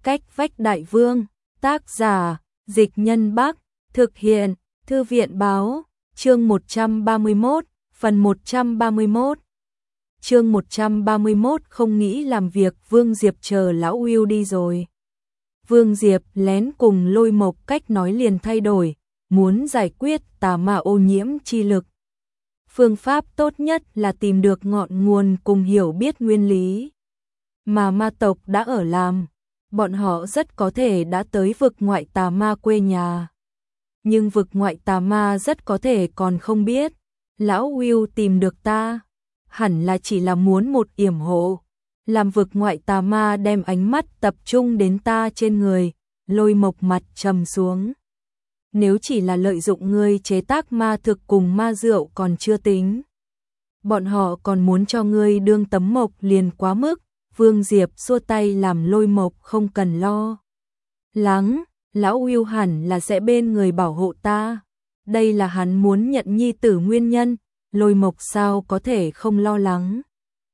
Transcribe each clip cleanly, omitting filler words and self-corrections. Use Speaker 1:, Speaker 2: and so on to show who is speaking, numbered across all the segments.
Speaker 1: Cách vách đại vương, tác giả, Dịch Nhân Bắc, thực hiện, Thư viện báo, chương 131, phần 131. Chương 131 không nghĩ làm việc, Vương Diệp chờ lão Will đi rồi. Vương Diệp lén cùng Lôi Mộc cách nói liền thay đổi, muốn giải quyết tà ma ô nhiễm chi lực. Phương pháp tốt nhất là tìm được ngọn nguồn cùng hiểu biết nguyên lý. Mà ma tộc đã ở làm, bọn họ rất có thể đã tới vực ngoại tà ma quê nhà. Nhưng vực ngoại tà ma rất có thể còn không biết, lão Will tìm được ta, hẳn là chỉ là muốn một yểm hộ. Làm vực ngoại tà ma đem ánh mắt tập trung đến ta trên người, Lôi Mộc mặt trầm xuống. Nếu chỉ là lợi dụng ngươi chế tác ma thực cùng ma rượu còn chưa tính. Bọn họ còn muốn cho ngươi đương tấm mộc liền quá mức. Vương Diệp xua tay làm Lôi Mộc không cần lo lắng, lão Will hẳn là sẽ bên người bảo hộ ta. Đây là hắn muốn nhận nhi tử nguyên nhân, Lôi Mộc sao có thể không lo lắng.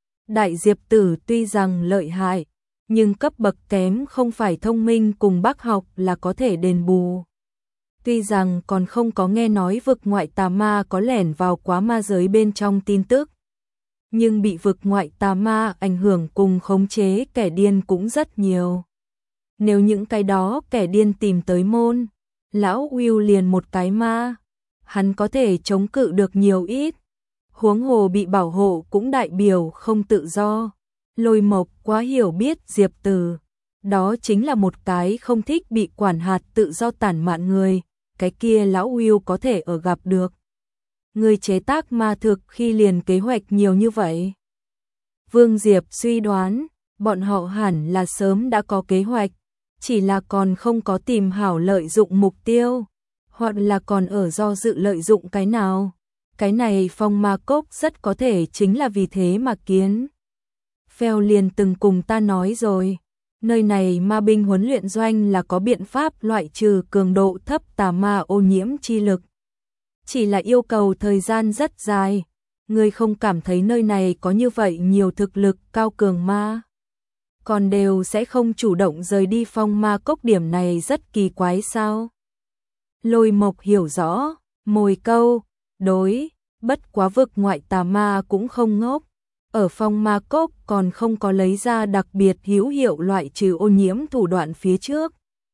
Speaker 1: Đại Diệp tử tuy rằng lợi hại, nhưng cấp bậc kém không phải thông minh cùng bác học là có thể đền bù. Tuy rằng còn không có nghe nói vực ngoại tà ma có lẻn vào quá ma giới bên trong tin tức, nhưng bị vực ngoại tà ma ảnh hưởng cùng khống chế kẻ điên cũng rất nhiều. Nếu những cái đó kẻ điên tìm tới môn, lão Will liền một cái ma, hắn có thể chống cự được nhiều ít. Huống hồ bị bảo hộ cũng đại biểu không tự do. Lôi Mộc quá hiểu biết Diệp Tử, đó chính là một cái không thích bị quản hạt tự do tản mạn người, cái kia lão Will có thể ở gặp được. Người chế tác ma thực khi liền kế hoạch nhiều như vậy. Vương Diệp suy đoán, bọn họ hẳn là sớm đã có kế hoạch, chỉ là còn không có tìm hảo lợi dụng mục tiêu, hoặc là còn ở do dự lợi dụng cái nào. Cái này Phong Ma Cốc rất có thể chính là vì thế mà kiến. Phèo liền từng cùng ta nói rồi, nơi này ma binh huấn luyện doanh là có biện pháp loại trừ cường độ thấp tà ma ô nhiễm chi lực. Chỉ là yêu cầu thời gian rất dài, ngươi không cảm thấy nơi này có như vậy nhiều thực lực cao cường ma. Còn đều sẽ không chủ động rời đi Phong Ma Cốc, điểm này rất kỳ quái sao? Lôi Mộc hiểu rõ, mồi câu, đối, bất quá vực ngoại tà ma cũng không ngốc. Ở Phong Ma Cốc còn không có lấy ra đặc biệt hữu hiệu loại trừ ô nhiễm thủ đoạn phía trước.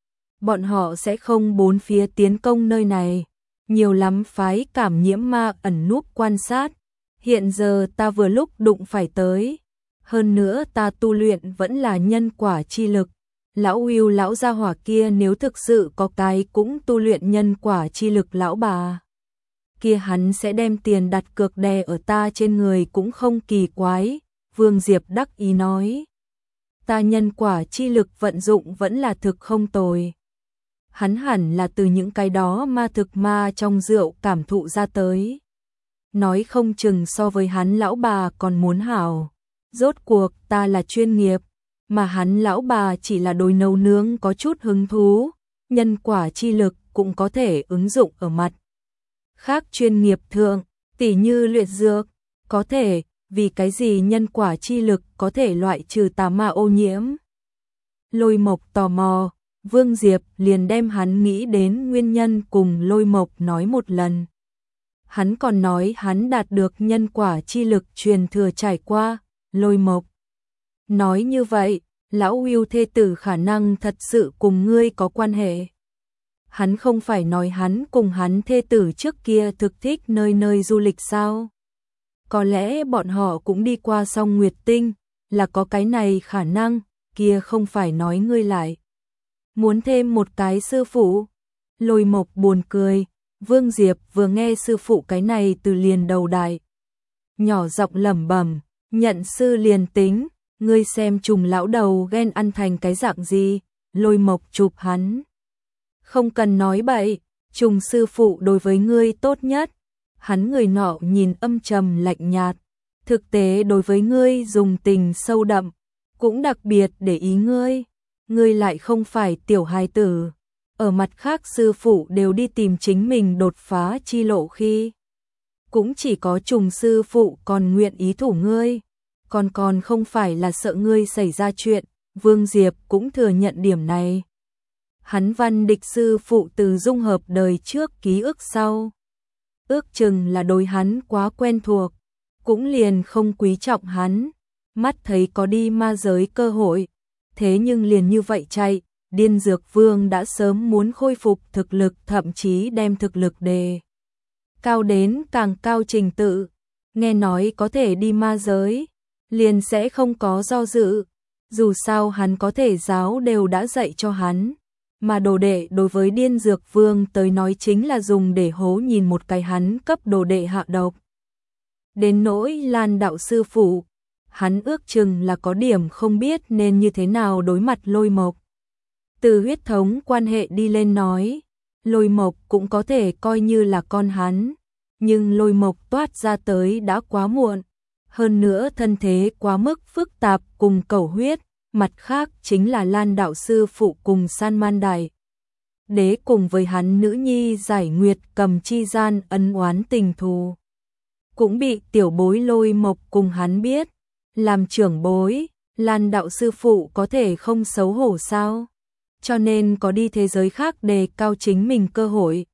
Speaker 1: Bọn họ sẽ không bốn phía tiến công nơi này. Nhiều lắm phái cảm nhiễm ma ẩn núp quan sát. Hiện giờ ta vừa lúc đụng phải tới. Hơn nữa ta tu luyện vẫn là nhân quả chi lực. Lão Will lão gia hỏa kia nếu thực sự có cái cũng tu luyện nhân quả chi lực lão bà kia, hắn sẽ đem tiền đặt cược đè ở ta trên người cũng không kỳ quái. Vương Diệp đắc ý nói. Ta nhân quả chi lực vận dụng vẫn là thực không tồi. Hắn hẳn là từ những cái đó ma thực ma trong rượu cảm thụ ra tới. Nói không chừng so với hắn lão bà còn muốn hảo. Rốt cuộc ta là chuyên nghiệp, mà hắn lão bà chỉ là đối nấu nướng có chút hứng thú. Nhân quả chi lực cũng có thể ứng dụng ở mặt khác chuyên nghiệp thượng, tỉ như luyện dược, có thể. Vì cái gì nhân quả chi lực có thể loại trừ tà ma ô nhiễm? Lôi Mộc tò mò, Vương Diệp liền đem hắn nghĩ đến nguyên nhân cùng Lôi Mộc nói một lần. Hắn còn nói hắn đạt được nhân quả chi lực truyền thừa trải qua. Lôi Mộc nói như vậy, lão Will thê tử khả năng thật sự cùng ngươi có quan hệ. Hắn không phải nói hắn cùng hắn thê tử trước kia thực thích nơi nơi du lịch sao? Có lẽ bọn họ cũng đi qua Song Nguyệt Tinh, là có cái này khả năng, kia không phải nói ngươi lại muốn thêm một cái sư phụ. Lôi Mộc buồn cười, Vương Diệp vừa nghe sư phụ cái này từ liền đầu đại. Nhỏ giọng lẩm bẩm, nhận sư liền tính, ngươi xem trùng lão đầu ghen ăn thành cái dạng gì. Lôi Mộc chụp hắn. Không cần nói bậy, trùng sư phụ đối với ngươi tốt nhất. Hắn người nọ nhìn âm trầm lạnh nhạt, thực tế đối với ngươi dùng tình sâu đậm, cũng đặc biệt để ý ngươi. Ngươi lại không phải tiểu hài tử. Ở mặt khác sư phụ đều đi tìm chính mình đột phá chi lộ khi, cũng chỉ có trùng sư phụ còn nguyện ý thủ ngươi. Còn không phải là sợ ngươi xảy ra chuyện, Vương Diệp cũng thừa nhận điểm này. Hắn Văn Địch sư phụ từ dung hợp đời trước ký ức sau. Ước chừng là đối hắn quá quen thuộc, cũng liền không quý trọng hắn, mắt thấy có đi ma giới cơ hội, thế nhưng liền như vậy chạy, Điên Dược Vương đã sớm muốn khôi phục thực lực, thậm chí đem thực lực đề cao đến càng cao trình tự, nghe nói có thể đi ma giới, liền sẽ không có do dự, dù sao hắn có thể giáo đều đã dạy cho hắn. Mà đồ đệ đối với Điên Dược Vương tới nói chính là dùng để hố nhìn một cái hắn cấp đồ đệ hạ độc. Đến nỗi Lan đạo sư phụ, hắn ước chừng là có điểm không biết nên như thế nào đối mặt Lôi Mộc. Từ huyết thống quan hệ đi lên nói, Lôi Mộc cũng có thể coi như là con hắn, nhưng Lôi Mộc toát ra tới đã quá muộn, hơn nữa thân thế quá mức phức tạp cùng cẩu huyết. Mặt khác chính là Lan đạo sư phụ cùng San Man Đại Đế cùng với hắn nữ nhi Giải Nguyệt Cầm chi gian ân oán tình thù. Cũng bị tiểu bối Lôi Mộc cùng hắn biết, làm trưởng bối, Lan đạo sư phụ có thể không xấu hổ sao? Cho nên có đi thế giới khác đề cao chính mình cơ hội.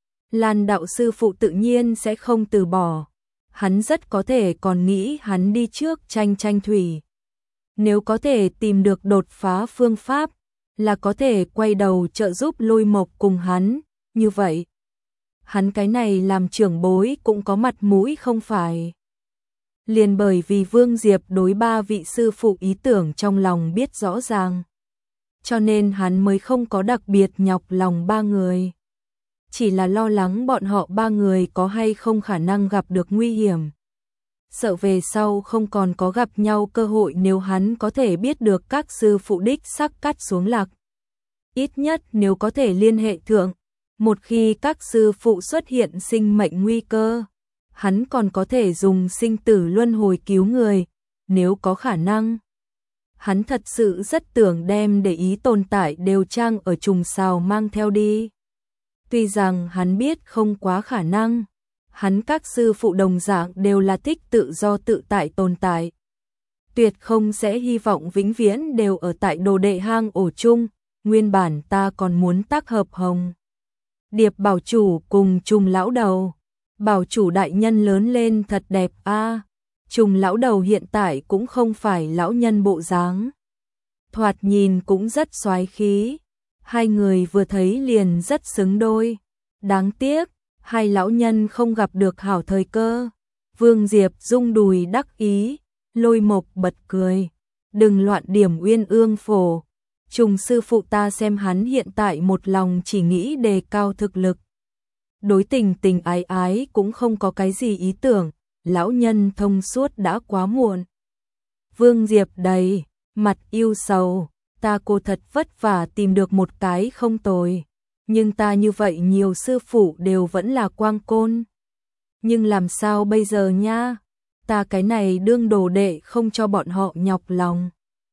Speaker 1: Lan đạo sư phụ tự nhiên sẽ không từ bỏ, hắn rất có thể còn nghĩ hắn đi trước tranh thủy. Nếu có thể tìm được đột phá phương pháp, là có thể quay đầu trợ giúp Lôi Mộc cùng hắn, như vậy. Hắn cái này làm trưởng bối cũng có mặt mũi không phải. Liền bởi vì Vương Diệp đối ba vị sư phụ ý tưởng trong lòng biết rõ ràng. Cho nên hắn mới không có đặc biệt nhọc lòng ba người. Chỉ là lo lắng bọn họ ba người có hay không khả năng gặp được nguy hiểm. Sợ về sau không còn có gặp nhau cơ hội nếu hắn có thể biết được các sư phụ đích xác cắt xuống lạc. Ít nhất nếu có thể liên hệ thượng, một khi các sư phụ xuất hiện sinh mệnh nguy cơ, hắn còn có thể dùng sinh tử luân hồi cứu người, nếu có khả năng. Hắn thật sự rất tưởng đem để ý tồn tại đều trang ở trùng sào mang theo đi. Tuy rằng hắn biết không quá khả năng, hắn các sư phụ đồng dạng đều là thích tự do tự tại tồn tại. Tuyệt không sẽ hy vọng vĩnh viễn đều ở tại đồ đệ hang ổ chung, nguyên bản ta còn muốn tác hợp Hồng Điệp bảo chủ cùng Trùng lão đầu. Bảo chủ đại nhân lớn lên thật đẹp a. Trùng lão đầu hiện tại cũng không phải lão nhân bộ dáng. Thoạt nhìn cũng rất soái khí. Hai người vừa thấy liền rất xứng đôi. Đáng tiếc, hai lão nhân không gặp được hảo thời cơ. Vương Diệp rung đùi đắc ý, Lôi Mộc bật cười. Đừng loạn điểm Uyên Ương phổ. Trùng sư phụ ta xem hắn hiện tại một lòng chỉ nghĩ đề cao thực lực. Đối tình tình ái ái cũng không có cái gì ý tưởng, lão nhân thông suốt đã quá muộn. Vương Diệp đầy mặt yêu sầu, ta cô thật vất vả tìm được một cái không tồi, nhưng ta như vậy nhiều sư phụ đều vẫn là quang côn. Nhưng làm sao bây giờ nha? Ta cái này đương đồ đệ không cho bọn họ nhọc lòng.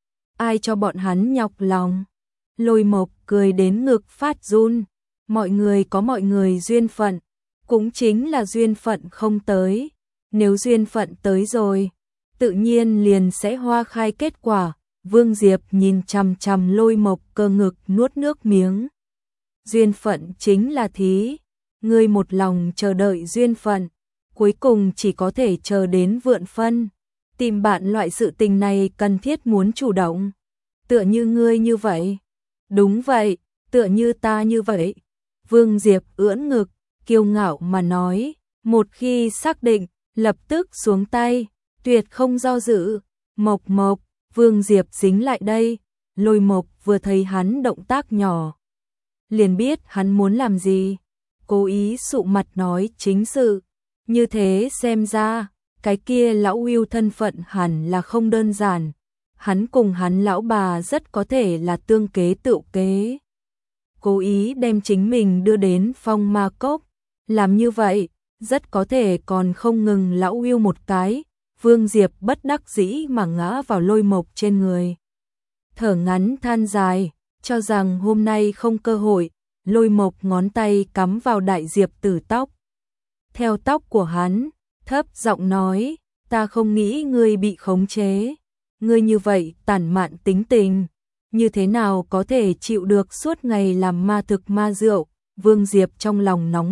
Speaker 1: Ai cho bọn hắn nhọc lòng? Lôi Mộc cười đến ngực phát run. Mọi người có mọi người duyên phận, cũng chính là duyên phận không tới. Nếu duyên phận tới rồi, tự nhiên liền sẽ hoa khai kết quả. Vương Diệp nhìn chằm chằm Lôi Mộc cơ ngực nuốt nước miếng. Duyên phận chính là thí, ngươi một lòng chờ đợi duyên phận, cuối cùng chỉ có thể chờ đến vượn phân. Tìm bạn loại sự tình này cần thiết muốn chủ động. Tựa như ngươi như vậy. Đúng vậy, tựa như ta như vậy. Vương Diệp ưỡn ngực, kiêu ngạo mà nói, một khi xác định, lập tức xuống tay, tuyệt không do dự. Mộc Mộc, Vương Diệp dính lại đây. Lôi Mộc vừa thấy hắn động tác nhỏ, liền biết hắn muốn làm gì. Cố ý sụ mặt nói chính sự. Như thế xem ra, cái kia lão Will thân phận hẳn là không đơn giản. Hắn cùng hắn lão bà rất có thể là tương kế tựu kế. Cố ý đem chính mình đưa đến Phong Ma Cốc. Làm như vậy, rất có thể còn không ngừng lão Will một cái. Vương Diệp bất đắc dĩ mà ngã vào Lôi Mộc trên người. Thở ngắn than dài, cho rằng hôm nay không cơ hội. Lôi Mộc ngón tay cắm vào Đại Diệp Tử tóc. Theo tóc của hắn, thấp giọng nói, ta không nghĩ ngươi bị khống chế. Ngươi như vậy tản mạn tính tình, như thế nào có thể chịu được suốt ngày làm ma thực ma rượu. Vương Diệp trong lòng nóng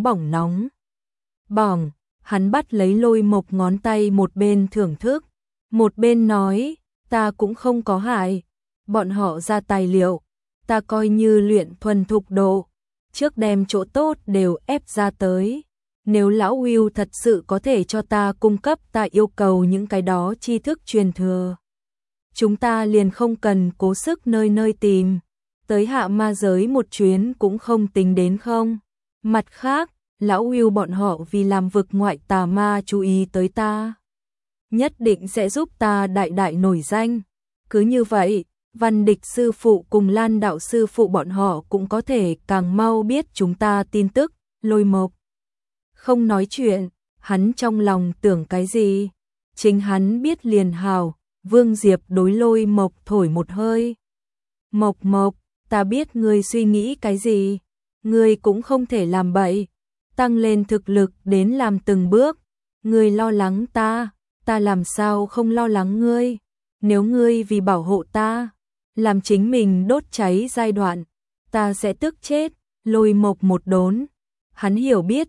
Speaker 1: bỏng, hắn bắt lấy Lôi Mộc ngón tay, một bên thưởng thức, một bên nói, ta cũng không có hại, bọn họ ra tài liệu, ta coi như luyện thuần thục độ, trước đem chỗ tốt đều ép ra tới. Nếu lão Will thật sự có thể cho ta cung cấp ta yêu cầu những cái đó tri thức truyền thừa, chúng ta liền không cần cố sức nơi nơi tìm, tới hạ ma giới một chuyến cũng không tính đến không. Mặt khác, lão Will bọn họ vì làm vực ngoại tà ma chú ý tới ta, nhất định sẽ giúp ta đại đại nổi danh. Cứ như vậy, Văn Địch sư phụ cùng Lan đạo sư phụ bọn họ cũng có thể càng mau biết chúng ta tin tức. Lôi Mộc không nói chuyện, hắn trong lòng tưởng cái gì, chính hắn biết liền hào. Vương Diệp đối Lôi Mộc thổi một hơi. Mộc Mộc, ta biết ngươi suy nghĩ cái gì, ngươi cũng không thể làm bậy, tăng lên thực lực đến làm từng bước. Ngươi lo lắng ta làm sao không lo lắng ngươi, nếu ngươi vì bảo hộ ta, làm chính mình đốt cháy giai đoạn, ta sẽ tức chết. Lôi Mộc một đốn, hắn hiểu biết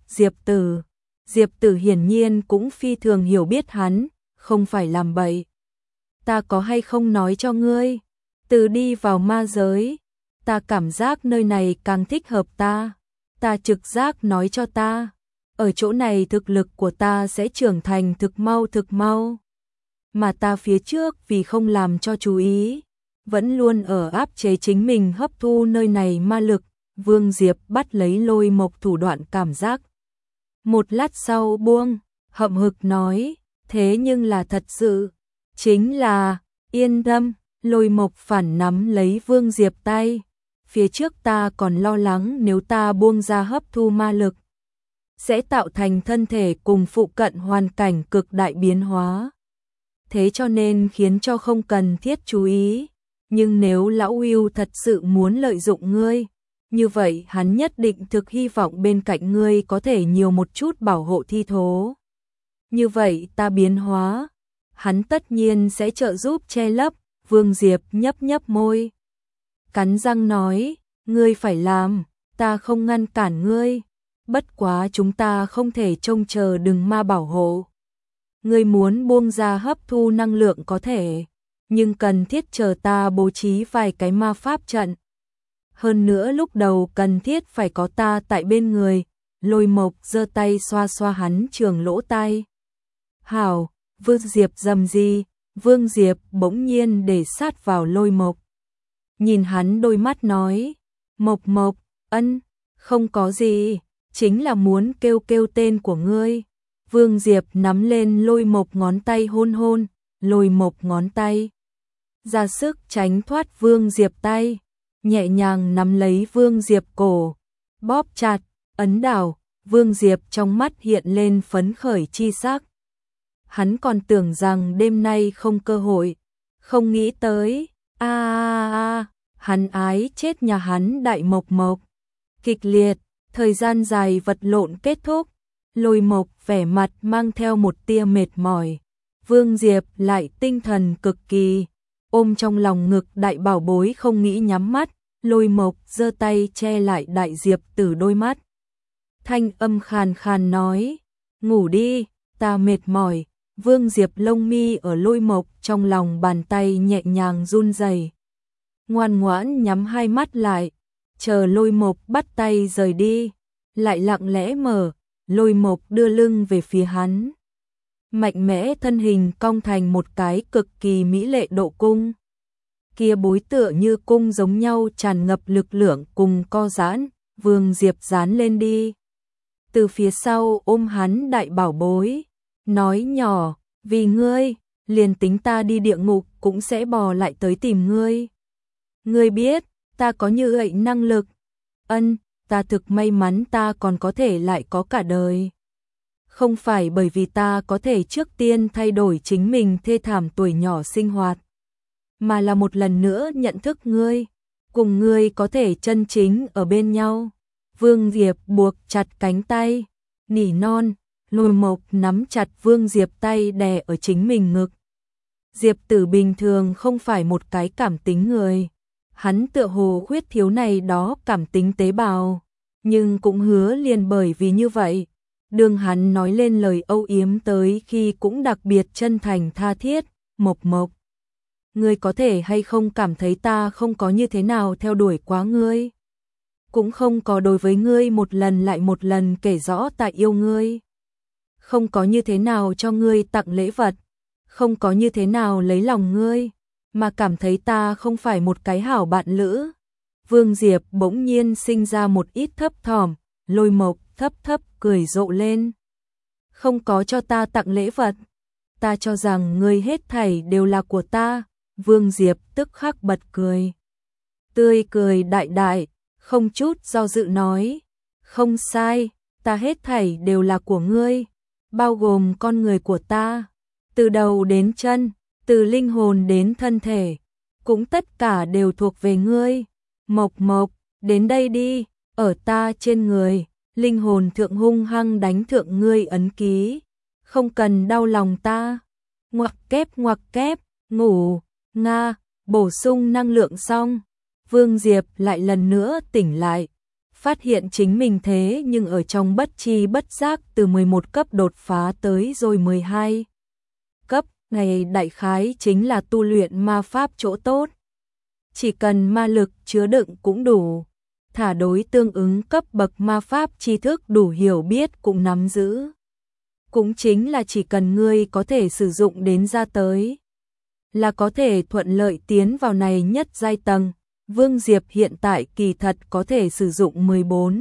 Speaker 1: Diệp Tử hiển nhiên cũng phi thường hiểu biết hắn, không phải làm bậy. Ta có hay không nói cho ngươi, từ đi vào ma giới, ta cảm giác nơi này càng thích hợp ta trực giác nói cho ta, ở chỗ này thực lực của ta sẽ trưởng thành thực mau. Mà ta phía trước vì không làm cho chú ý, vẫn luôn ở áp chế chính mình hấp thu nơi này ma lực. Vương Diệp bắt lấy Lôi Mộc thủ đoạn cảm giác. Một lát sau buông, hậm hực nói, thế nhưng là thật sự, chính là, yên tâm. Lôi Mộc phản nắm lấy Vương Diệp tay, phía trước ta còn lo lắng nếu ta buông ra hấp thu ma lực, sẽ tạo thành thân thể cùng phụ cận hoàn cảnh cực đại biến hóa. Thế cho nên khiến cho không cần thiết chú ý, nhưng nếu lão Will thật sự muốn lợi dụng ngươi, như vậy hắn nhất định thực hy vọng bên cạnh ngươi có thể nhiều một chút bảo hộ thi thố. Như vậy ta biến hóa, hắn tất nhiên sẽ trợ giúp che lấp. Vương Diệp nhấp môi, cắn răng nói, ngươi phải làm, ta không ngăn cản ngươi, bất quá chúng ta không thể trông chờ đừng ma bảo hộ. Ngươi muốn buông ra hấp thu năng lượng có thể, nhưng cần thiết chờ ta bố trí vài cái ma pháp trận. Hơn nữa lúc đầu cần thiết phải có ta tại bên người. Lôi Mộc giơ tay xoa xoa hắn trường lỗ tai. Hảo, Vương Diệp dầm gì? Vương Diệp bỗng nhiên để sát vào Lôi Mộc. Nhìn hắn đôi mắt nói, Mộc Mộc, ân, không có gì, chính là muốn kêu tên của ngươi. Vương Diệp nắm lên Lôi Mộc ngón tay hôn. Lôi Mộc ngón tay ra sức tránh thoát Vương Diệp tay, nhẹ nhàng nắm lấy Vương Diệp cổ, bóp chặt, ấn đảo. Vương Diệp trong mắt hiện lên phấn khởi chi sắc. Hắn còn tưởng rằng đêm nay không cơ hội, không nghĩ tới, hắn ái chết nhà hắn đại Mộc Mộc. Kịch liệt, thời gian dài vật lộn kết thúc, Lôi Mộc vẻ mặt mang theo một tia mệt mỏi. Vương Diệp lại tinh thần cực kỳ, ôm trong lòng ngực đại bảo bối không nghĩ nhắm mắt. Lôi Mộc giơ tay che lại đại Diệp Tử đôi mắt. Thanh âm khàn khàn nói, ngủ đi, ta mệt mỏi. Vương Diệp lông mi ở Lôi Mộc trong lòng bàn tay nhẹ nhàng run rẩy, ngoan ngoãn nhắm hai mắt lại, chờ Lôi Mộc bắt tay rời đi, lại lặng lẽ mở. Lôi Mộc đưa lưng về phía hắn, mạnh mẽ thân hình cong thành một cái cực kỳ mỹ lệ độ cung. Kia bối tựa như cung giống nhau tràn ngập lực lượng cùng co giãn. Vương Diệp dán lên đi, từ phía sau ôm hắn đại bảo bối, nói nhỏ, vì ngươi, liền tính ta đi địa ngục cũng sẽ bò lại tới tìm ngươi. Ngươi biết, ta có như vậy năng lực. Ân, ta thực may mắn ta còn có thể lại có cả đời. Không phải bởi vì ta có thể trước tiên thay đổi chính mình thê thảm tuổi nhỏ sinh hoạt, mà là một lần nữa nhận thức ngươi, cùng ngươi có thể chân chính ở bên nhau. Vương Diệp buộc chặt cánh tay, nỉ non. Lôi Mộc nắm chặt Vương Diệp tay đè ở chính mình ngực. Diệp Tử bình thường không phải một cái cảm tính người, Hắn tựa hồ khuyết thiếu này đó cảm tính tế bào, nhưng cũng hứa liền bởi vì như vậy, đường hắn nói lên lời âu yếm tới khi cũng đặc biệt chân thành tha thiết. Mộc Mộc, ngươi có thể hay không cảm thấy ta không có như thế nào theo đuổi quá ngươi? Cũng không có đối với ngươi một lần lại một lần kể rõ ta yêu ngươi. Không có như thế nào cho ngươi tặng lễ vật, không có như thế nào lấy lòng ngươi, mà cảm thấy ta không phải một cái hảo bạn lữ. Vương Diệp bỗng nhiên sinh ra một ít thấp thỏm, Lôi Mộc thấp thấp cười rộ lên. Không có cho ta tặng lễ vật, ta cho rằng ngươi hết thảy đều là của ta. Vương Diệp tức khắc bật cười. Tươi cười đại đại, không chút do dự nói. Không sai, ta hết thảy đều là của ngươi, bao gồm con người của ta. Từ đầu đến chân, từ linh hồn đến thân thể, cũng tất cả đều thuộc về ngươi. Mộc Mộc, đến đây đi, ở ta trên người, linh hồn thượng hung hăng đánh thượng ngươi ấn ký. Không cần đau lòng ta. Ngoặc kép, ngủ, nga, bổ sung năng lượng xong. Vương Diệp lại lần nữa tỉnh lại, phát hiện chính mình thế nhưng ở trong bất chi bất giác từ 11 cấp đột phá tới rồi 12 cấp. Này đại khái chính là tu luyện ma pháp chỗ tốt. Chỉ cần ma lực chứa đựng cũng đủ, thả đối tương ứng cấp bậc ma pháp tri thức đủ hiểu biết cũng nắm giữ. Cũng chính là chỉ cần ngươi có thể sử dụng đến ra tới, là có thể thuận lợi tiến vào này nhất giai tầng. Vương Diệp hiện tại kỳ thật có thể sử dụng 14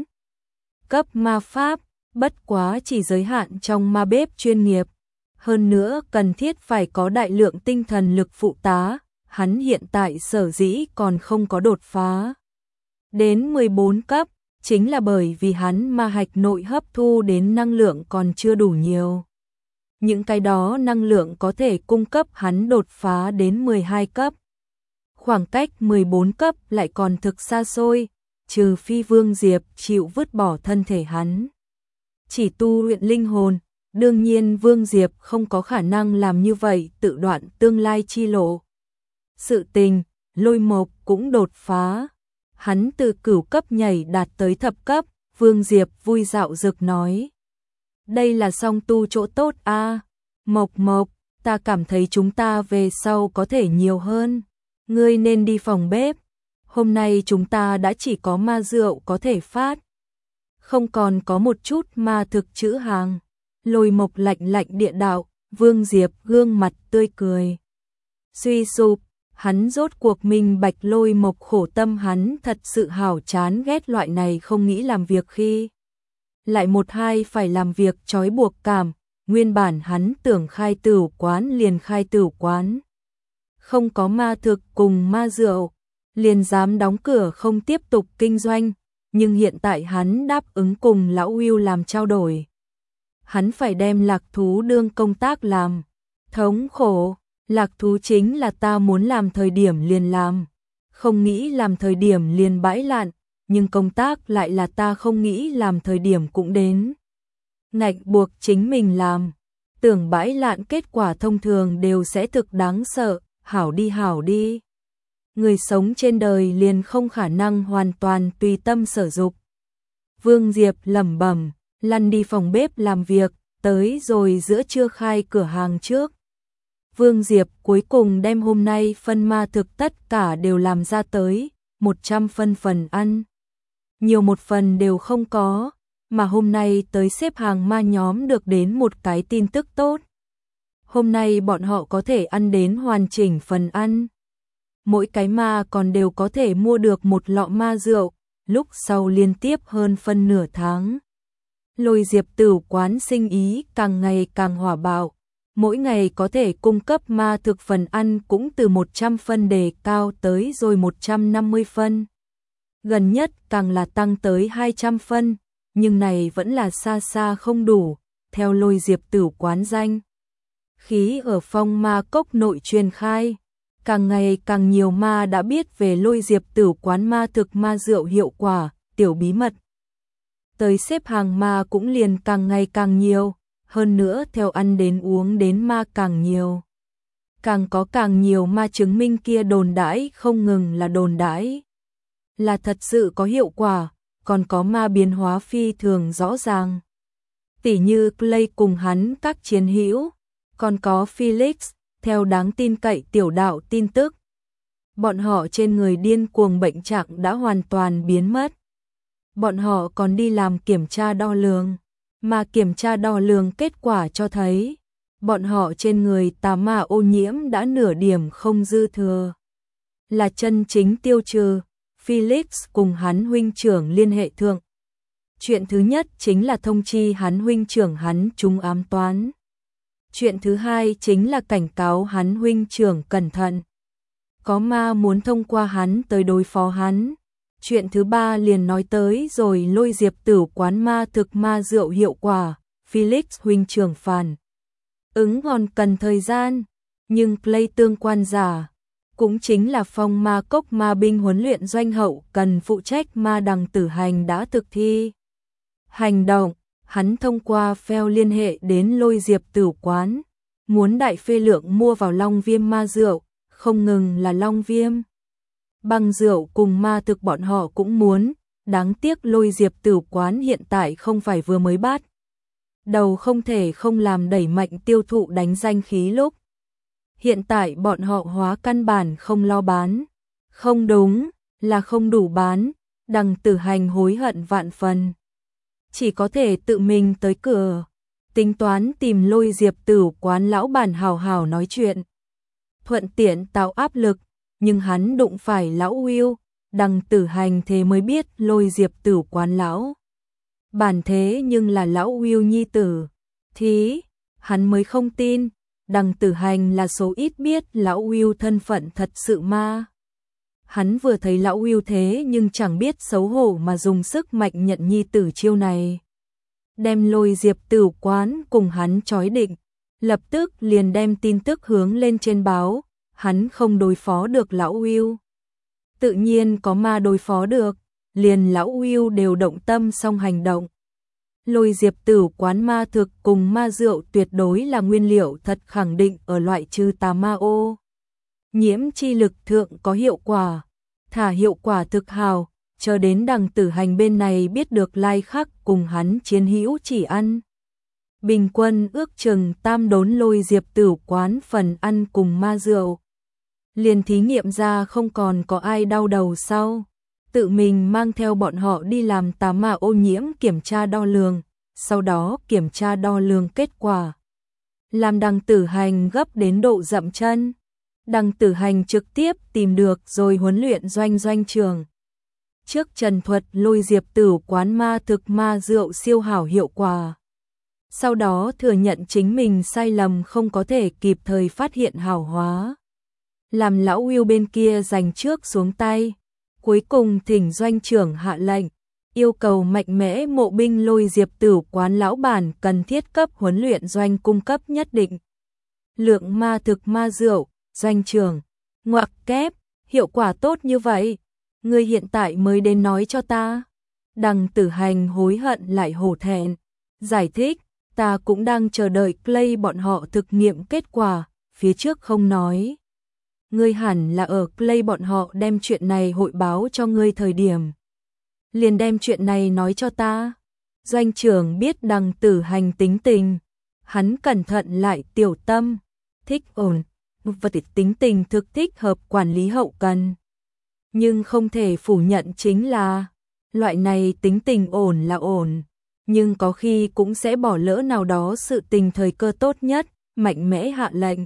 Speaker 1: cấp ma pháp, bất quá chỉ giới hạn trong ma bếp chuyên nghiệp. Hơn nữa cần thiết phải có đại lượng tinh thần lực phụ tá, hắn hiện tại sở dĩ còn không có đột phá đến 14 cấp, chính là bởi vì hắn ma hạch nội hấp thu đến năng lượng còn chưa đủ nhiều. Những cái đó năng lượng có thể cung cấp hắn đột phá đến 12 cấp. Khoảng cách 14 cấp lại còn thực xa xôi, trừ phi Vương Diệp chịu vứt bỏ thân thể hắn, chỉ tu luyện linh hồn. Đương nhiên Vương Diệp không có khả năng làm như vậy tự đoạn tương lai chi lộ. Sự tình, Lôi Mộc cũng đột phá. Hắn từ cửu cấp nhảy đạt tới thập cấp, Vương Diệp vui dạo dực nói. Đây là song tu chỗ tốt a. Mộc Mộc, ta cảm thấy chúng ta về sau có thể nhiều hơn. Ngươi nên đi phòng bếp. Hôm nay chúng ta đã chỉ có ma rượu có thể phát, không còn có một chút ma thực trữ hàng. Lôi Mộc lạnh lạnh địa đạo. Vương Diệp gương mặt tươi cười. Suy sụp, hắn rốt cuộc minh bạch Lôi Mộc khổ tâm. Hắn thật sự hảo chán ghét loại này không nghĩ làm việc khi lại một hai phải làm việc trói buộc cảm. Nguyên bản hắn tưởng khai tửu quán liền khai tửu quán, không có ma thực cùng ma rượu, liền dám đóng cửa không tiếp tục kinh doanh. Nhưng hiện tại hắn đáp ứng cùng lão Will làm trao đổi, hắn phải đem lạc thú đương công tác làm. Thống khổ, lạc thú chính là ta muốn làm thời điểm liền làm, không nghĩ làm thời điểm liền bãi lạn, nhưng công tác lại là ta không nghĩ làm thời điểm cũng đến ngạnh buộc chính mình làm. Tưởng bãi lạn kết quả thông thường đều sẽ thực đáng sợ. Hảo đi. Người sống trên đời liền không khả năng hoàn toàn tùy tâm sở dục. Vương Diệp lẩm bẩm, lăn đi phòng bếp làm việc, tới rồi giữa trưa khai cửa hàng trước. Vương Diệp cuối cùng đem hôm nay phân ma thực tất cả đều làm ra tới, 100 phân phần ăn. Nhiều một phần đều không có, mà hôm nay tới xếp hàng ma nhóm được đến một cái tin tức tốt. Hôm nay bọn họ có thể ăn đến hoàn chỉnh phần ăn. Mỗi cái ma còn đều có thể mua được một lọ ma rượu, lúc sau liên tiếp hơn phân nửa tháng. Lôi Diệp Tửu quán sinh ý càng ngày càng hỏa bạo, mỗi ngày có thể cung cấp ma thực phần ăn cũng từ 100 phân đề cao tới rồi 150 phân. Gần nhất càng là tăng tới 200 phân, nhưng này vẫn là xa xa không đủ. Theo Lôi Diệp Tửu quán danh khí ở phong ma cốc nội truyền khai, càng ngày càng nhiều ma đã biết về Lôi Diệp Tửu quán ma thực ma rượu hiệu quả, tiểu bí mật. Tới xếp hàng ma cũng liền càng ngày càng nhiều, hơn nữa theo ăn đến uống đến ma càng nhiều, càng có càng nhiều ma chứng minh kia đồn đãi không ngừng là đồn đãi, là thật sự có hiệu quả, còn có ma biến hóa phi thường rõ ràng. Tỉ như Clay cùng hắn các chiến hữu, còn có Felix, theo đáng tin cậy tiểu đạo tin tức. Bọn họ trên người điên cuồng bệnh trạng đã hoàn toàn biến mất. Bọn họ còn đi làm kiểm tra đo lường, mà kiểm tra đo lường kết quả cho thấy, bọn họ trên người tà ma ô nhiễm đã nửa điểm không dư thừa. Là chân chính tiêu trừ. Felix cùng hắn huynh trưởng liên hệ thượng. Chuyện thứ nhất chính là thông chi hắn huynh trưởng hắn trúng ám toán. Chuyện thứ hai chính là cảnh cáo hắn huynh trưởng cẩn thận. Có ma muốn thông qua hắn tới đối phó hắn. Chuyện thứ ba liền nói tới rồi Lôi Diệp Tử quán ma thực ma rượu hiệu quả. Felix huynh trưởng phản ứng còn cần thời gian, nhưng Clay tương quan giả, cũng chính là Phong Ma Cốc ma binh huấn luyện doanh hậu cần phụ trách ma đằng tử hành đã thực thi. Hành động, hắn thông qua phèo liên hệ đến Lôi Diệp Tử quán, muốn đại phê lượng mua vào Long Viêm ma rượu, không ngừng là Long Viêm. Bằng rượu cùng ma thực bọn họ cũng muốn, đáng tiếc Lôi Diệp Tử quán hiện tại không phải vừa mới bắt đầu không thể không làm đẩy mạnh tiêu thụ đánh danh khí lúc. Hiện tại bọn họ hóa căn bản không lo bán. Không đúng, là không đủ bán, đằng tử hành hối hận vạn phần. Chỉ có thể tự mình tới cửa, tính toán tìm Lôi Diệp Tử quán lão bản hào hào nói chuyện. Thuận tiện tạo áp lực, nhưng hắn đụng phải lão Will, đằng tử hành thế mới biết Lôi Diệp Tử quán lão bản thế nhưng là lão Will nhi tử. Thì, hắn mới không tin. Đằng tử hành là số ít biết lão Will thân phận thật sự ma. Hắn vừa thấy lão Will thế nhưng chẳng biết xấu hổ mà dùng sức mạnh nhận nhi tử chiêu này. Đem Lôi Diệp Tử quán cùng hắn trói định, lập tức liền đem tin tức hướng lên trên báo, hắn không đối phó được lão Will. Tự nhiên có ma đối phó được, liền lão Will đều động tâm xong hành động. Lôi Diệp Tử quán ma thực cùng ma rượu tuyệt đối là nguyên liệu thật khẳng định ở loại trừ tà ma ô nhiễm chi lực thượng có hiệu quả, thả hiệu quả thực hào, chờ đến đằng tử hành bên này biết được lai khắc cùng hắn chiến hữu chỉ ăn. Bình quân ước chừng tam đốn Lôi Diệp Tử quán phần ăn cùng ma rượu. Liền thí nghiệm ra không còn có ai đau đầu sau. Tự mình mang theo bọn họ đi làm tà ma ô nhiễm kiểm tra đo lường, sau đó kiểm tra đo lường kết quả. Làm đằng tử hành gấp đến độ dậm chân. Đằng tử hành trực tiếp tìm được rồi huấn luyện doanh trường. Trước trần thuật Lôi Diệp Tử quán ma thực ma rượu siêu hảo hiệu quả. Sau đó thừa nhận chính mình sai lầm không có thể kịp thời phát hiện hảo hóa. Làm lão Will bên kia giành trước xuống tay. Cuối cùng thỉnh doanh trưởng hạ lệnh, yêu cầu mạnh mẽ mộ binh Lôi Diệp Tử quán lão bản cần thiết cấp huấn luyện doanh cung cấp nhất định. Lượng ma thực ma rượu, doanh trưởng, ngoặc kép, hiệu quả tốt như vậy, ngươi hiện tại mới đến nói cho ta. Đằng tử hành hối hận lại hổ thẹn, giải thích, ta cũng đang chờ đợi Clay bọn họ thực nghiệm kết quả, phía trước không nói. Ngươi hẳn là ở Clay bọn họ đem chuyện này hội báo cho ngươi thời điểm. Liền đem chuyện này nói cho ta. Doanh trưởng biết đằng tử hành tính tình. Hắn cẩn thận lại tiểu tâm. Thích ổn. Và tính tình thực thích hợp quản lý hậu cần. Nhưng không thể phủ nhận chính là loại này tính tình ổn là ổn. Nhưng có khi cũng sẽ bỏ lỡ nào đó sự tình thời cơ tốt nhất, mạnh mẽ hạ lệnh.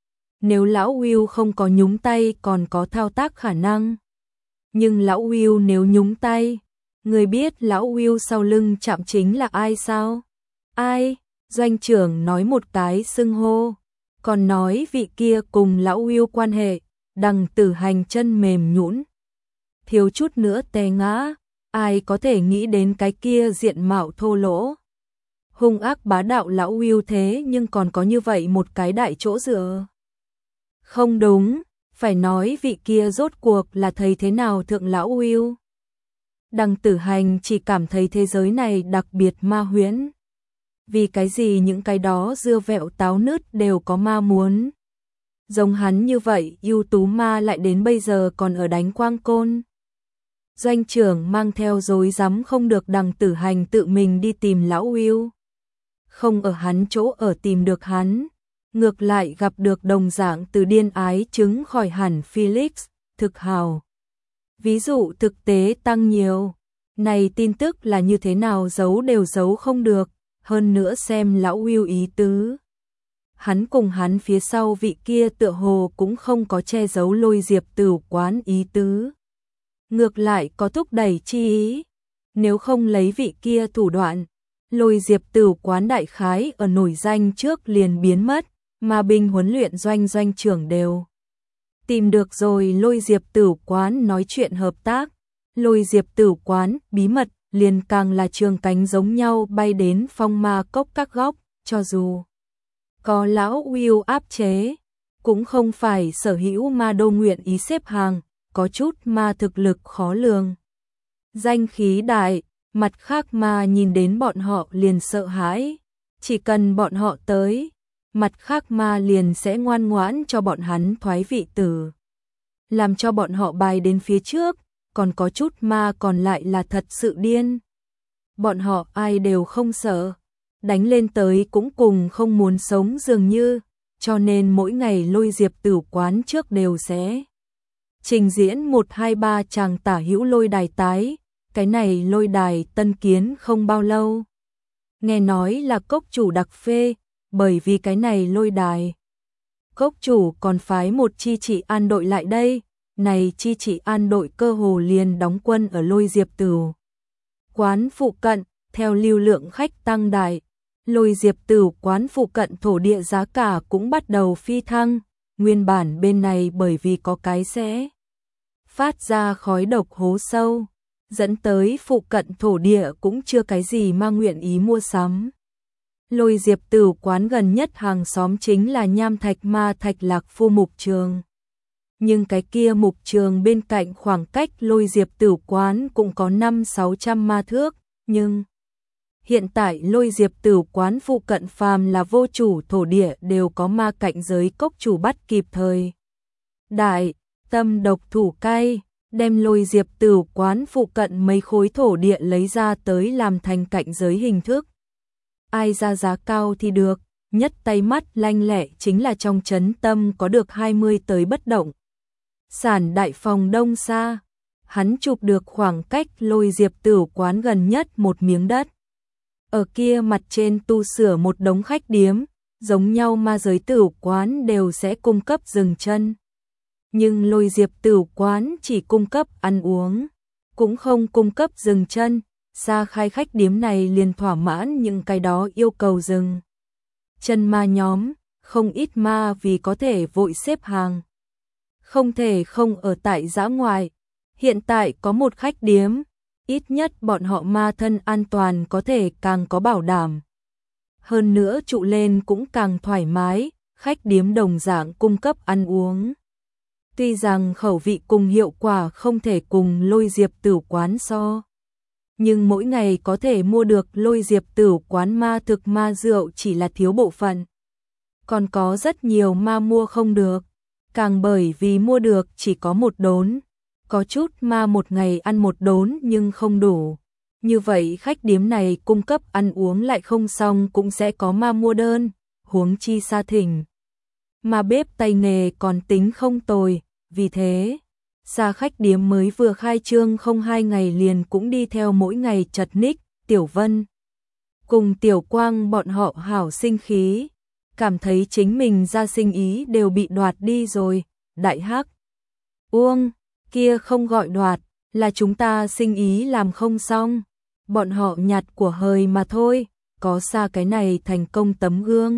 Speaker 1: Nếu lão Will không có nhúng tay còn có thao tác khả năng. Nhưng lão Will nếu nhúng tay, người biết lão Will sau lưng chạm chính là ai sao? Ai? Doanh trưởng nói một cái xưng hô, còn nói vị kia cùng lão Will quan hệ, đằng tử hành chân mềm nhũn, thiếu chút nữa té ngã, ai có thể nghĩ đến cái kia diện mạo thô lỗ. Hung ác bá đạo lão Will thế nhưng còn có như vậy một cái đại chỗ dựa. Không đúng, phải nói vị kia rốt cuộc là thầy thế nào thượng lão Will. Đằng tử hành chỉ cảm thấy thế giới này đặc biệt ma huyễn. Vì cái gì những cái đó dưa vẹo táo nứt đều có ma muốn Giống hắn như vậy, ưu tú ma lại đến bây giờ còn ở đánh quang côn. Doanh trưởng mang theo rối rắm không được, Đằng Tử Hành tự mình đi tìm lão Will. Không ở hắn chỗ ở tìm được hắn, ngược lại gặp được đồng dạng từ điên ái chứng khỏi hẳn Felix, thực hào. Ví dụ thực tế tăng nhiều. Này tin tức là như thế nào giấu đều giấu không được, hơn nữa xem lão Will ý tứ. Hắn cùng hắn phía sau vị kia tựa hồ cũng không có che giấu Lôi Diệp Tửu quán ý tứ. Ngược lại có thúc đẩy chi ý. Nếu không lấy vị kia thủ đoạn, Lôi Diệp Tửu quán đại khái ở nổi danh trước liền biến mất, mà binh huấn luyện doanh trưởng đều tìm được rồi. Lôi Diệp Tửu quán nói chuyện hợp tác, Lôi Diệp Tửu quán bí mật liền càng là trường cánh giống nhau bay đến Phong Ma Cốc các góc, cho dù có lão Will áp chế, cũng không phải sở hữu ma đô nguyện ý xếp hàng, có chút ma thực lực khó lường. Danh khí đại, mặt khác ma nhìn đến bọn họ liền sợ hãi, chỉ cần bọn họ tới, mặt khác ma liền sẽ ngoan ngoãn cho bọn hắn thoái vị tử. Làm cho bọn họ bài đến phía trước, còn có chút ma còn lại là thật sự điên. Bọn họ ai đều không sợ, đánh lên tới cũng cùng không muốn sống dường như, cho nên mỗi ngày Lôi Diệp Tửu quán trước đều sẽ trình diễn 1-2-3 chàng tả hữu lôi đài tái, cái này lôi đài tân kiến không bao lâu. Nghe nói là cốc chủ đặc phê, bởi vì cái này lôi đài. Cốc chủ còn phái một chi trị an đội lại đây, này chi trị an đội cơ hồ liền đóng quân ở Lôi Diệp Tửu quán phụ cận, theo lưu lượng khách tăng đại. Lôi Diệp Tửu quán phụ cận thổ địa giá cả cũng bắt đầu phi thăng, nguyên bản bên này bởi vì có cái sẽ phát ra khói độc hố sâu, dẫn tới phụ cận thổ địa cũng chưa cái gì mà nguyện ý mua sắm. Lôi Diệp Tửu quán gần nhất hàng xóm chính là Nham Thạch Ma Thạch Lạc Phu mục trường. Nhưng cái kia mục trường bên cạnh khoảng cách Lôi Diệp Tửu quán cũng có 500-600 ma thước, nhưng hiện tại Lôi Diệp Tửu quán phụ cận phàm là vô chủ thổ địa đều có ma cảnh giới cốc chủ bắt kịp thời. Đại, tâm độc thủ cay, đem Lôi Diệp Tửu quán phụ cận mấy khối thổ địa lấy ra tới làm thành cảnh giới hình thức. Ai ra giá cao thì được, nhất tay mắt lanh lẹ chính là trong trấn tâm có được 20 tới bất động. Sản đại phòng đông xa, hắn chụp được khoảng cách Lôi Diệp Tửu quán gần nhất một miếng đất. Ở kia mặt trên tu sửa một đống khách điếm, giống nhau ma giới Tửu quán đều sẽ cung cấp dừng chân. Nhưng Lôi Diệp Tửu quán chỉ cung cấp ăn uống, cũng không cung cấp dừng chân, xa khai khách điếm này liền thỏa mãn những cái đó yêu cầu dừng chân ma nhóm, không ít ma vì có thể vội xếp hàng. Không thể không ở tại dã ngoại, hiện tại có một khách điếm, ít nhất bọn họ ma thân an toàn có thể càng có bảo đảm. Hơn nữa trụ lên cũng càng thoải mái, khách điếm đồng dạng cung cấp ăn uống. Tuy rằng khẩu vị cùng hiệu quả không thể cùng Lôi Diệp Tửu quán so, nhưng mỗi ngày có thể mua được Lôi Diệp Tửu quán ma thực ma rượu chỉ là thiếu bộ phận. Còn có rất nhiều ma mua không được, càng bởi vì mua được chỉ có một đốn. Có chút ma một ngày ăn một đốn nhưng không đủ. Như vậy khách điếm này cung cấp ăn uống lại không xong cũng sẽ có ma mua đơn, huống chi xa thỉnh. Mà bếp tay nghề còn tính không tồi, vì thế, xa khách điếm mới vừa khai trương không 2 ngày liền cũng đi theo mỗi ngày chật ních, Tiểu Vân. Cùng Tiểu Quang bọn họ hảo sinh khí, cảm thấy chính mình ra sinh ý đều bị đoạt đi rồi, đại hắc. Uông, kia không gọi đoạt, là chúng ta sinh ý làm không xong, bọn họ nhặt của hời mà thôi, có xa cái này thành công tấm gương.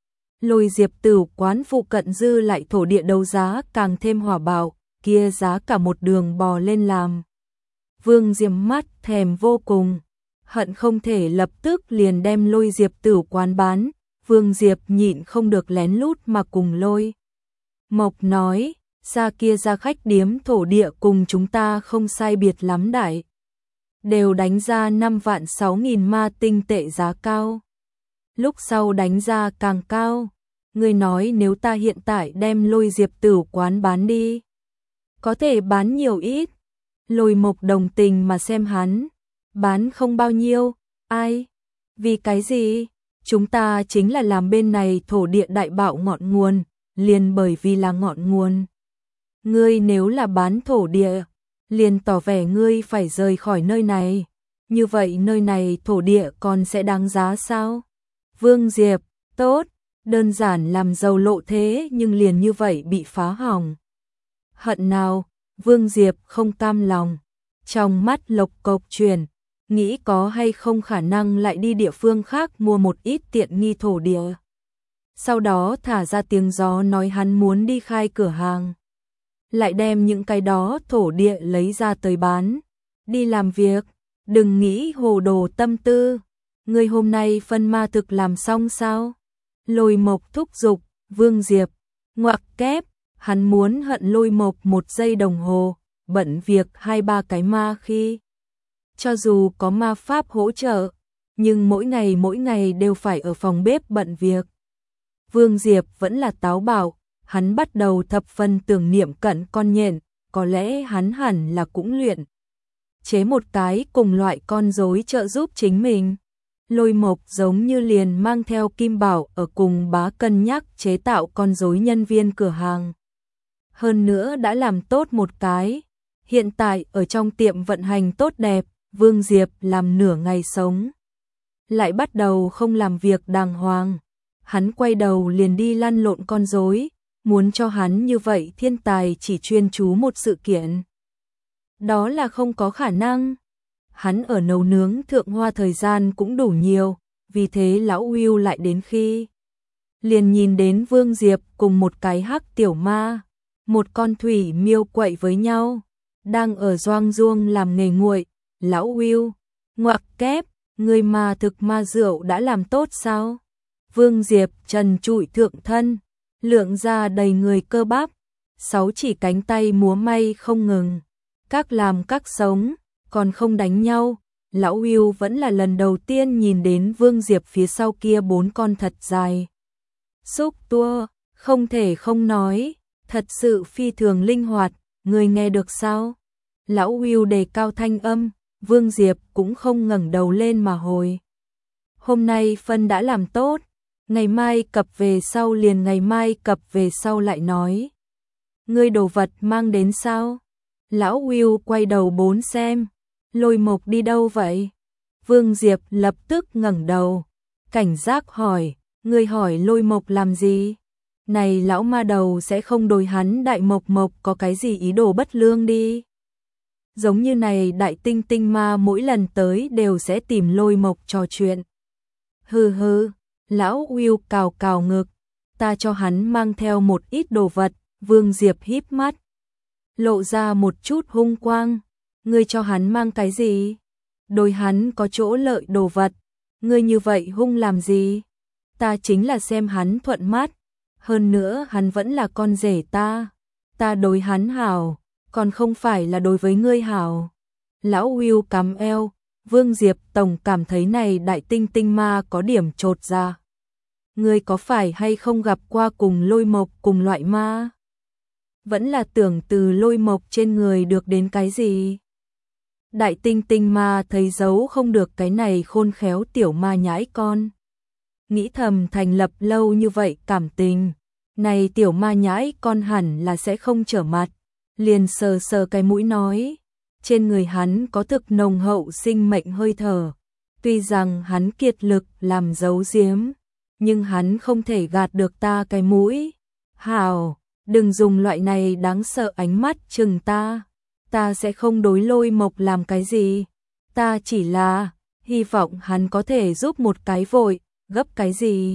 Speaker 1: Lôi Diệp Tửu quán phụ cận dư lại thổ địa đấu giá càng thêm hỏa bạo, kia giá cả một đường bò lên làm. Vương Diệp mắt thèm vô cùng, hận không thể lập tức liền đem Lôi Diệp Tửu quán bán. Vương Diệp nhịn không được lén lút mà cùng Lôi Mộc nói, xa kia ra khách điếm thổ địa cùng chúng ta không sai biệt lắm đại. Đều đánh ra 5.600.000 ma tinh tệ giá cao. Lúc sau đánh ra càng cao, Ngươi nói nếu ta hiện tại đem Lôi Diệp Tử quán bán đi, có thể bán nhiều ít? Lôi Mộc đồng tình mà xem hắn, bán không bao nhiêu, ai? Vì cái gì? Chúng ta chính là làm bên này thổ địa đại bạo ngọn nguồn, liền bởi vì là ngọn nguồn. Ngươi nếu là bán thổ địa, liền tỏ vẻ ngươi phải rời khỏi nơi này. Như vậy nơi này thổ địa còn sẽ đáng giá sao? Vương Diệp, tốt, đơn giản làm giàu lộ thế nhưng liền như vậy bị phá hỏng. Hận nào, Vương Diệp không cam lòng, trong mắt lộc cộc chuyển, nghĩ có hay không khả năng lại đi địa phương khác mua một ít tiện nghi thổ địa. Sau đó thả ra tiếng gió nói hắn muốn đi khai cửa hàng, lại đem những cái đó thổ địa lấy ra tới bán, đi làm việc, đừng nghĩ hồ đồ tâm tư. Ngươi hôm nay phân ma thực làm xong sao? Lôi Mộc thúc giục, Vương Diệp, ngoặc kép, hắn muốn hận Lôi Mộc 1 giây đồng hồ, bận việc 2-3 cái ma khi. Cho dù có ma pháp hỗ trợ, nhưng mỗi ngày đều phải ở phòng bếp bận việc. Vương Diệp vẫn là táo bạo, hắn bắt đầu thập phần tưởng niệm cận con nhện, có lẽ hắn hẳn là cũng luyện chế một cái cùng loại con rối trợ giúp chính mình. Lôi Mộc giống như liền mang theo Kim Bảo ở cùng bá cân nhắc chế tạo con rối nhân viên cửa hàng. Hơn nữa đã làm tốt một cái, hiện tại ở trong tiệm vận hành tốt đẹp, Vương Diệp làm nửa ngày sống, lại bắt đầu không làm việc đàng hoàng. Hắn quay đầu liền đi lăn lộn con rối, muốn cho hắn như vậy thiên tài chỉ chuyên chú một sự kiện. Đó là không có khả năng. Hắn ở nấu nướng thượng hoa thời gian cũng đủ nhiều, vì thế lão Will lại đến khi liền nhìn đến Vương Diệp cùng một cái hắc tiểu ma, một con thủy miêu quậy với nhau, đang ở Doang Duông làm nghề nguội. Lão Will, ngoặc kép, người mà thực ma rượu đã làm tốt sao? Vương Diệp trần trụi thượng thân, lượng ra đầy người cơ bắp, 6 chỉ cánh tay múa may không ngừng, các làm các sống, còn không đánh nhau. Lão Will vẫn là lần đầu tiên nhìn đến Vương Diệp phía sau kia 4 con thật dài xúc tua, không thể không nói, thật sự phi thường linh hoạt, người nghe được sao? Lão Will đề cao thanh âm, Vương Diệp cũng không ngẩng đầu lên mà hồi. Hôm nay phân đã làm tốt, ngày mai cập về sau liền ngày mai cập về sau lại nói. Ngươi đồ vật mang đến sao? Lão Will quay đầu bốn xem, Lôi Mộc đi đâu vậy? Vương Diệp lập tức ngẩng đầu, cảnh giác hỏi, ngươi hỏi Lôi Mộc làm gì? Này lão ma đầu sẽ không đối hắn Đại Mộc Mộc có cái gì ý đồ bất lương đi. Giống như này đại tinh tinh ma mỗi lần tới đều sẽ tìm Lôi Mộc trò chuyện. Hừ hừ, lão Will cào cào ngực, ta cho hắn mang theo một ít đồ vật. Vương Diệp híp mắt, lộ ra một chút hung quang, ngươi cho hắn mang cái gì? Đối hắn có chỗ lợi đồ vật, ngươi như vậy hung làm gì? Ta chính là xem hắn thuận mắt, hơn nữa hắn vẫn là con rể ta đối hắn hảo, còn không phải là đối với ngươi hảo. Lão Will cắm eo, Vương Diệp tổng cảm thấy này đại tinh tinh ma có điểm chột ra. Ngươi có phải hay không gặp qua cùng Lôi Mộc cùng loại ma? Vẫn là tưởng từ Lôi Mộc trên người được đến cái gì? Đại tinh tinh ma thấy giấu không được cái này khôn khéo tiểu ma nhãi con. Nghĩ thầm thành lập lâu như vậy cảm tình, này tiểu ma nhãi con hẳn là sẽ không trở mặt. Liền sờ sờ cái mũi nói, trên người hắn có thực nồng hậu sinh mệnh hơi thở. Tuy rằng hắn kiệt lực làm giấu giếm, nhưng hắn không thể gạt được ta cái mũi. Hảo, đừng dùng loại này đáng sợ ánh mắt chừng ta sẽ không đối Lôi Mộc làm cái gì. Ta chỉ là hy vọng hắn có thể giúp một cái vội, gấp cái gì.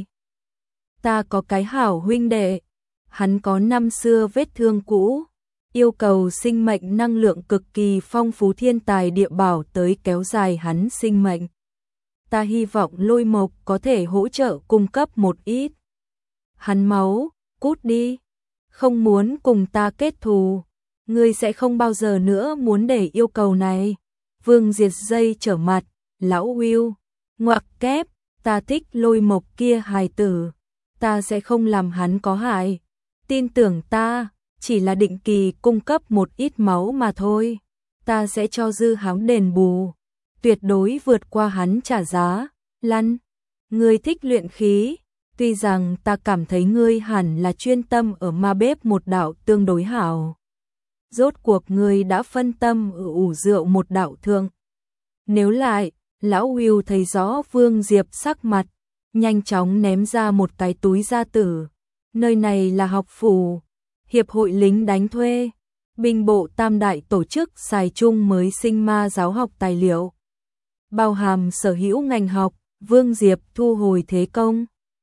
Speaker 1: Ta có cái hảo huynh đệ, hắn có năm xưa vết thương cũ, yêu cầu sinh mệnh năng lượng cực kỳ phong phú thiên tài địa bảo tới kéo dài hắn sinh mệnh. Ta hy vọng Lôi Mộc có thể hỗ trợ cung cấp một ít. Hắn máu, cút đi, không muốn cùng ta kết thù, ngươi sẽ không bao giờ nữa muốn để yêu cầu này. Vương Diệt dây trở mặt, lão Will, ngoặc kép, ta thích Lôi Mộc kia hài tử, ta sẽ không làm hắn có hại. Tin tưởng ta, chỉ là định kỳ cung cấp một ít máu mà thôi. Ta sẽ cho dư háo đền bù, tuyệt đối vượt qua hắn trả giá. Lăn, ngươi thích luyện khí, tuy rằng ta cảm thấy ngươi hẳn là chuyên tâm ở ma bếp một đạo tương đối hảo. Rốt cuộc ngươi đã phân tâm ở ủ rượu một đạo thượng. Nếu lại, lão Will thấy rõ Vương Diệp sắc mặt, nhanh chóng ném ra một cái túi gia tử. Nơi này là học phủ, hiệp hội lính đánh thuê, binh bộ tam đại tổ chức xài chung mới sinh ma giáo học tài liệu. Bao hàm sở hữu ngành học, Vương Diệp thu hồi thế công.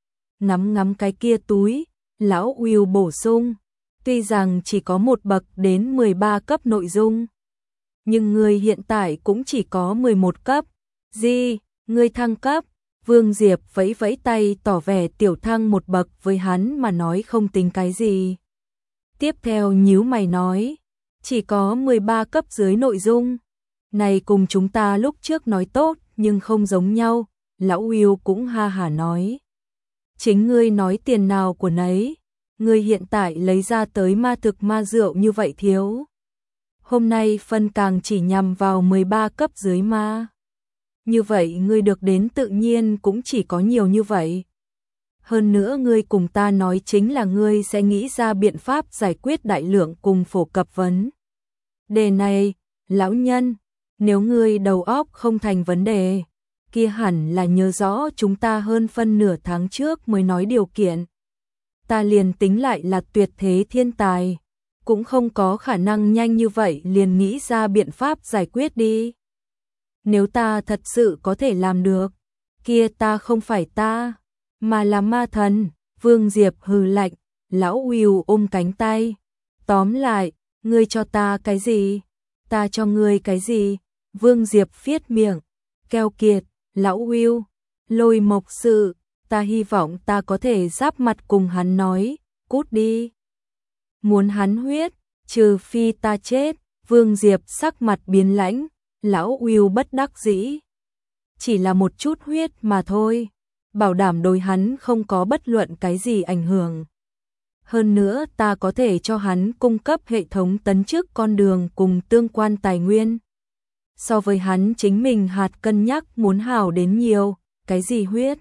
Speaker 1: Ngắm cái kia túi, lão Will bổ sung, tuy rằng chỉ có một bậc đến 13 cấp nội dung, nhưng ngươi hiện tại cũng chỉ có 11 cấp. Gì, ngươi thăng cấp? Vương Diệp vẫy vẫy tay tỏ vẻ tiểu thăng một bậc với hắn mà nói không tính cái gì. Tiếp theo nhíu mày nói, chỉ có 13 cấp dưới nội dung. Này cùng chúng ta lúc trước nói tốt nhưng không giống nhau. Lão Will cũng ha hả nói. Chính ngươi nói tiền nào của nấy. Ngươi hiện tại lấy ra tới ma thực ma rượu như vậy thiếu. Hôm nay phân càng chỉ nhằm vào 13 cấp dưới ma. Như vậy ngươi được đến tự nhiên cũng chỉ có nhiều như vậy. Hơn nữa ngươi cùng ta nói chính là ngươi sẽ nghĩ ra biện pháp giải quyết đại lượng cùng phổ cập vấn đề này, lão nhân, nếu ngươi đầu óc không thành vấn đề, kia hẳn là nhớ rõ chúng ta hơn phân nửa tháng trước mới nói điều kiện. Ta liền tính lại là tuyệt thế thiên tài, cũng không có khả năng nhanh như vậy liền nghĩ ra biện pháp giải quyết đi. Nếu ta thật sự có thể làm được, kia ta không phải ta, mà là ma thần. Vương Diệp hừ lạnh, lão Will ôm cánh tay. Tóm lại, ngươi cho ta cái gì? Ta cho ngươi cái gì? Vương Diệp phiết miệng, keo kiệt, lão Will, Lôi Mộc sự, ta hy vọng ta có thể giáp mặt cùng hắn nói, cút đi. Muốn hắn huyết, trừ phi ta chết. Vương Diệp sắc mặt biến lãnh, lão Will bất đắc dĩ. Chỉ là một chút huyết mà thôi, bảo đảm đối hắn không có bất luận cái gì ảnh hưởng. Hơn nữa ta có thể cho hắn cung cấp hệ thống tấn chức con đường cùng tương quan tài nguyên. So với hắn chính mình hạt cân nhắc muốn hảo đến nhiều, cái gì huyết.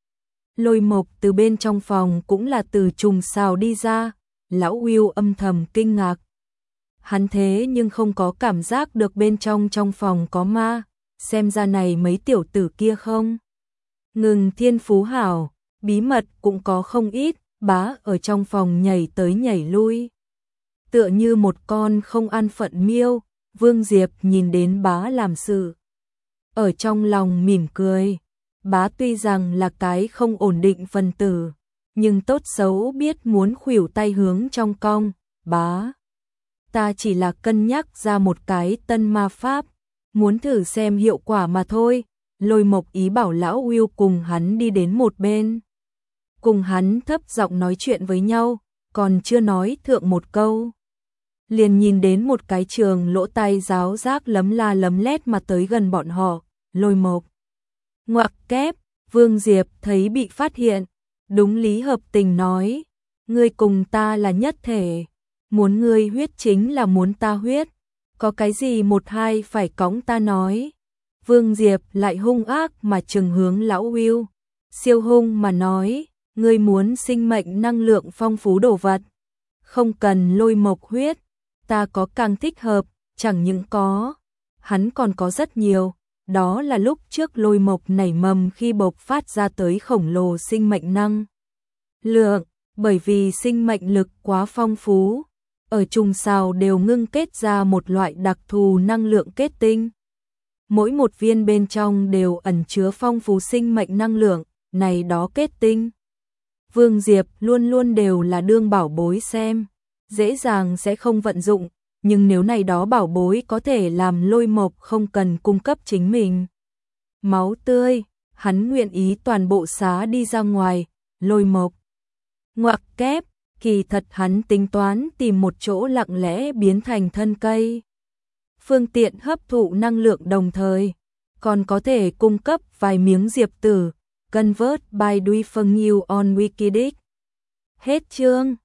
Speaker 1: Lôi Mộc từ bên trong phòng cũng là từ trùng xào đi ra, lão Will âm thầm kinh ngạc. Hắn thế nhưng không có cảm giác được bên trong phòng có ma, xem ra này mấy tiểu tử kia không. Ngừng thiên phú hảo, bí mật cũng có không ít, bá ở trong phòng nhảy tới nhảy lui. Tựa như một con không an phận miêu, Vương Diệp nhìn đến bá làm sự. Ở trong lòng mỉm cười, bá tuy rằng là cái không ổn định phân tử, nhưng tốt xấu biết muốn khuỷu tay hướng trong cong, bá. Ta chỉ là cân nhắc ra một cái tân ma pháp, muốn thử xem hiệu quả mà thôi. Lôi Mộc ý bảo lão Will cùng hắn đi đến một bên. Cùng hắn thấp giọng nói chuyện với nhau, còn chưa nói thượng một câu. Liền nhìn đến một cái trường lỗ tai giáo giác lấm la lấm lét mà tới gần bọn họ. Lôi Mộc ngoặc kép, Vương Diệp thấy bị phát hiện, đúng lý hợp tình nói, ngươi cùng ta là nhất thể, muốn ngươi huyết chính là muốn ta huyết, có cái gì một hai phải cõng ta nói. Vương Diệp lại hung ác mà trừng hướng lão Will, siêu hung mà nói, ngươi muốn sinh mệnh năng lượng phong phú đồ vật, không cần Lôi Mộc huyết, ta có càng thích hợp, chẳng những có, hắn còn có rất nhiều, đó là lúc trước Lôi Mộc nảy mầm khi bộc phát ra tới khổng lồ sinh mệnh năng lượng, bởi vì sinh mệnh lực quá phong phú, ở trùng sao đều ngưng kết ra một loại đặc thù năng lượng kết tinh. Mỗi một viên bên trong đều ẩn chứa phong phú sinh mệnh năng lượng, này đó kết tinh. Vương Diệp luôn luôn đều là đương bảo bối xem, dễ dàng sẽ không vận dụng, nhưng nếu này đó bảo bối có thể làm Lôi Mộc không cần cung cấp chính mình máu tươi, hắn nguyện ý toàn bộ xá đi ra ngoài. Lôi Mộc ngoặc kép, kỳ thật hắn tính toán tìm một chỗ lặng lẽ biến thành thân cây, phương tiện hấp thụ năng lượng đồng thời, còn có thể cung cấp vài miếng diệp tử, convert by doing you on Wikidic. Hết chương.